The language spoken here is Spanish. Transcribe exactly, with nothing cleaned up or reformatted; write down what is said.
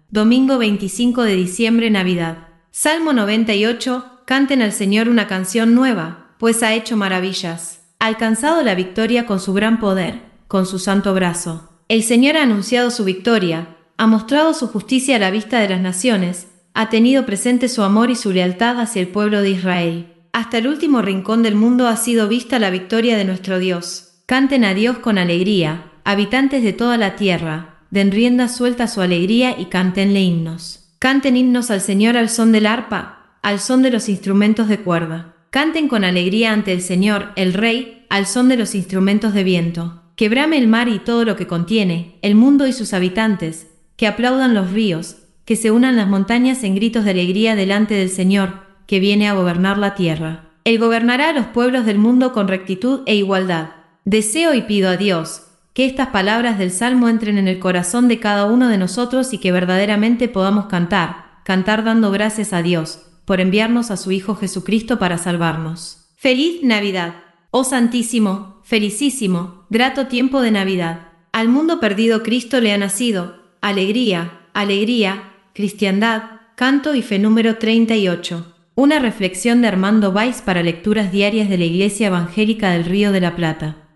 Domingo veinticinco de diciembre, Navidad. Salmo noventa y ocho. Canten al Señor una canción nueva, pues ha hecho maravillas. Ha alcanzado la victoria con su gran poder, con su santo brazo. El Señor ha anunciado su victoria, ha mostrado su justicia a la vista de las naciones, ha tenido presente su amor y su lealtad hacia el pueblo de Israel. Hasta el último rincón del mundo ha sido vista la victoria de nuestro Dios. Canten a Dios con alegría, habitantes de toda la tierra. Den rienda suelta a su alegría y cántenle himnos. Canten himnos al Señor al son del arpa, al son de los instrumentos de cuerda. Canten con alegría ante el Señor, el Rey, al son de los instrumentos de viento. Que brame el mar y todo lo que contiene, el mundo y sus habitantes, que aplaudan los ríos, que se unan las montañas en gritos de alegría delante del Señor, que viene a gobernar la tierra. Él gobernará a los pueblos del mundo con rectitud e igualdad. Deseo y pido a Dios que estas palabras del Salmo entren en el corazón de cada uno de nosotros y que verdaderamente podamos cantar, cantar dando gracias a Dios, por enviarnos a su Hijo Jesucristo para salvarnos. ¡Feliz Navidad! Oh Santísimo, felicísimo, grato tiempo de Navidad. Al mundo perdido Cristo le ha nacido. Alegría, alegría, cristiandad, canto y fe número treinta y ocho. Una reflexión de Armando Valls para lecturas diarias de la Iglesia Evangélica del Río de la Plata.